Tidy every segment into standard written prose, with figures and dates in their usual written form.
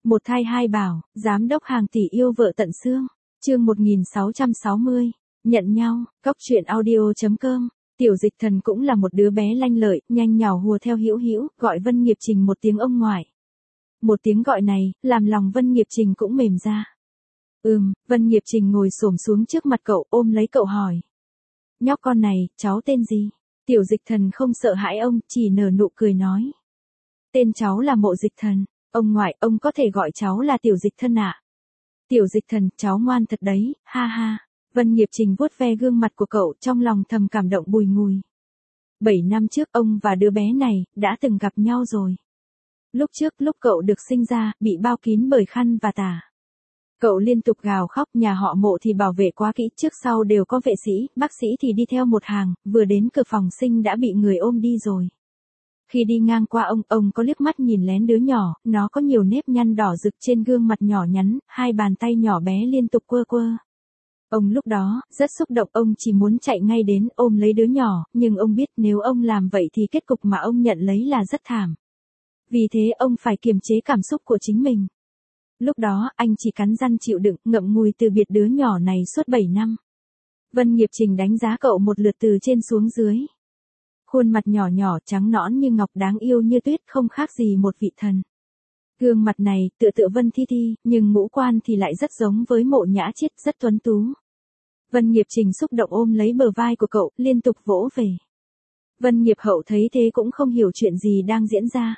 Một thai hai bảo, giám đốc hàng tỷ yêu vợ tận xương. Chương 1660, nhận nhau, cóc truyện audio.com. Tiểu Dịch Thần cũng là một đứa bé lanh lợi, nhanh nhảu hùa theo Hữu Hữu, gọi Vân Nghiệp Trình một tiếng ông ngoại. Một tiếng gọi này, làm lòng Vân Nghiệp Trình cũng mềm ra. Vân Nghiệp Trình ngồi xổm xuống trước mặt cậu, ôm lấy cậu hỏi. Nhóc con này, cháu tên gì? Tiểu Dịch Thần không sợ hãi ông, chỉ nở nụ cười nói. Tên cháu là Mộ Dịch Thần. Ông ngoại, ông có thể gọi cháu là Tiểu Dịch Thân ạ. Tiểu Dịch Thần, cháu ngoan thật đấy, ha ha. Vân Nghiệp Trình vuốt ve gương mặt của cậu, trong lòng thầm cảm động bùi ngùi. 7 năm trước ông và đứa bé này đã từng gặp nhau rồi. Lúc trước, lúc cậu được sinh ra, bị bao kín bởi khăn và tà. Cậu liên tục gào khóc, nhà họ Mộ thì bảo vệ quá kỹ, trước sau đều có vệ sĩ, bác sĩ thì đi theo một hàng, vừa đến cửa phòng sinh đã bị người ôm đi rồi. Khi đi ngang qua ông có liếc mắt nhìn lén đứa nhỏ, nó có nhiều nếp nhăn đỏ rực trên gương mặt nhỏ nhắn, hai bàn tay nhỏ bé liên tục quơ quơ. Ông lúc đó, rất xúc động, ông chỉ muốn chạy ngay đến ôm lấy đứa nhỏ, nhưng ông biết nếu ông làm vậy thì kết cục mà ông nhận lấy là rất thảm. Vì thế ông phải kiềm chế cảm xúc của chính mình. Lúc đó, anh chỉ cắn răng chịu đựng, ngậm ngùi từ biệt đứa nhỏ này suốt 7 năm. Vân Nghiệp Trình đánh giá cậu một lượt từ trên xuống dưới. Khuôn mặt nhỏ nhỏ trắng nõn như ngọc, đáng yêu như tuyết, không khác gì một vị thần. Gương mặt này tựa Vân Thi Thi, nhưng ngũ quan thì lại rất giống với Mộ Nhã Chiết, rất tuấn tú. Vân Nghiệp Trình xúc động ôm lấy bờ vai của cậu, liên tục vỗ về. Vân Nghiệp Hậu thấy thế cũng không hiểu chuyện gì đang diễn ra.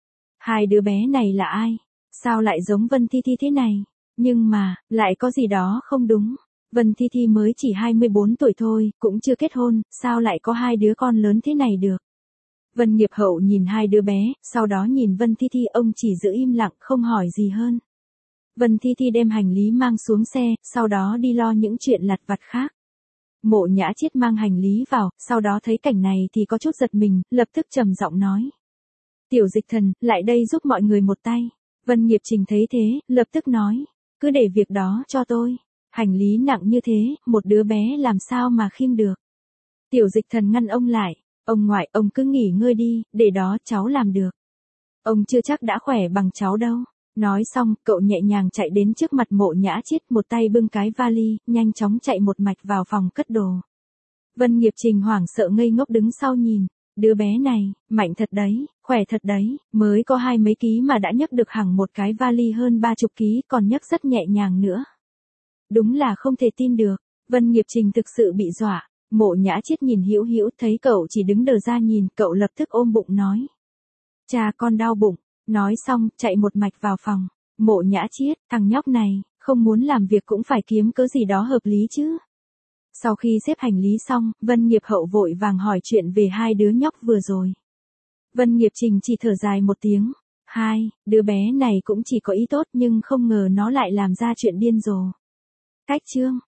Hai đứa bé này là ai? Sao lại giống Vân Thi Thi thế này? Nhưng mà, lại có gì đó không đúng. Vân Thi Thi mới chỉ 24 tuổi thôi, cũng chưa kết hôn, sao lại có hai đứa con lớn thế này được? Vân Nghiệp Hậu nhìn hai đứa bé, sau đó nhìn Vân Thi Thi, ông chỉ giữ im lặng, không hỏi gì hơn. Vân Thi Thi đem hành lý mang xuống xe, sau đó đi lo những chuyện lặt vặt khác. Mộ Nhã Chiết mang hành lý vào, sau đó thấy cảnh này thì có chút giật mình, lập tức trầm giọng nói. Tiểu Dịch Thần, lại đây giúp mọi người một tay. Vân Nghiệp Trình thấy thế, lập tức nói. Cứ để việc đó cho tôi. Hành lý nặng như thế, một đứa bé làm sao mà khiêng được. Tiểu Dịch Thần ngăn ông lại. Ông ngoại, ông cứ nghỉ ngơi đi, để đó cháu làm được. Ông chưa chắc đã khỏe bằng cháu đâu. Nói xong, cậu nhẹ nhàng chạy đến trước mặt Mộ Nhã Chiết, một tay bưng cái vali, nhanh chóng chạy một mạch vào phòng cất đồ. Vân Nghiệp Trình hoảng sợ ngây ngốc đứng sau nhìn. Đứa bé này, mạnh thật đấy, khỏe thật đấy, mới có 20 mấy ký mà đã nhấc được hẳn một cái vali hơn 30 ký, còn nhấc rất nhẹ nhàng nữa. Đúng là không thể tin được, Vân Nghiệp Trình thực sự bị dọa. Mộ Nhã Chiết nhìn Hữu Hữu, thấy cậu chỉ đứng đờ ra nhìn, cậu lập tức ôm bụng nói. Cha con đau bụng, nói xong, chạy một mạch vào phòng. Mộ Nhã Chiết, thằng nhóc này, không muốn làm việc cũng phải kiếm cớ gì đó hợp lý chứ. Sau khi xếp hành lý xong, Vân Nghiệp Hậu vội vàng hỏi chuyện về hai đứa nhóc vừa rồi. Vân Nghiệp Trình chỉ thở dài một tiếng. Đứa bé này cũng chỉ có ý tốt nhưng không ngờ nó lại làm ra chuyện điên rồ. Cách chương